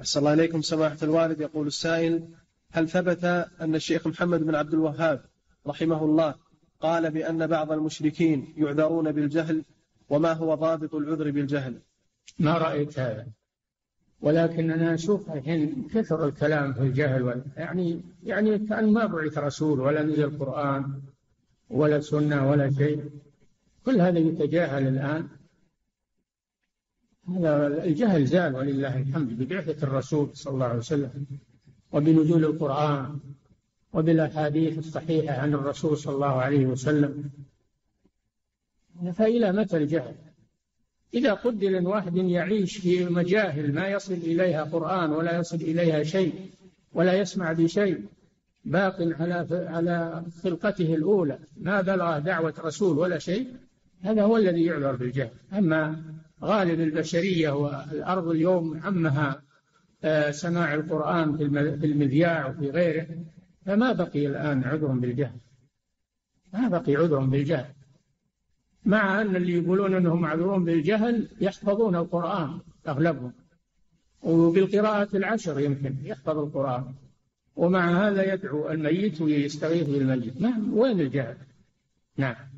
أحسن الله إليكم سماحة الوالد. يقول السائل: هل ثبت أن الشيخ محمد بن عبد الوهاب رحمه الله قال بأن بعض المشركين يعذرون بالجهل، وما هو ضابط العذر بالجهل؟ ما رأيت هذا، ولكن أنا أشوف الحين كثر الكلام في الجهل، يعني كأن ما بعث رسول ولا نزل قرآن ولا سنة ولا شيء، كل هذا يتجاهل الآن. هذا الجهل زال ولله الحمد ببعثة الرسول صلى الله عليه وسلم وبنزول القرآن وبالأحاديث الصحيحة عن الرسول صلى الله عليه وسلم. فإلى متى الجهل؟ إذا قدر أن واحد يعيش في مجاهل ما يصل إليها قرآن ولا يصل إليها شيء ولا يسمع بشيء، باق على خلقته الأولى، ما بلغ دعوة رسول ولا شيء، هذا هو الذي يعذر بالجهل. أما غالب البشرية والأرض اليوم عمها سماع القرآن في المذياع وفي غيره، فما بقي الآن عذر بالجهل، ما بقي عذر بالجهل، مع أن اللي يقولون أنهم معذورون بالجهل يحفظون القرآن أغلبهم، وبالقراءة العشر يمكن يحفظ القرآن، ومع هذا يدعو الميت ويستغيث بالميت. وين الجهل؟ نعم.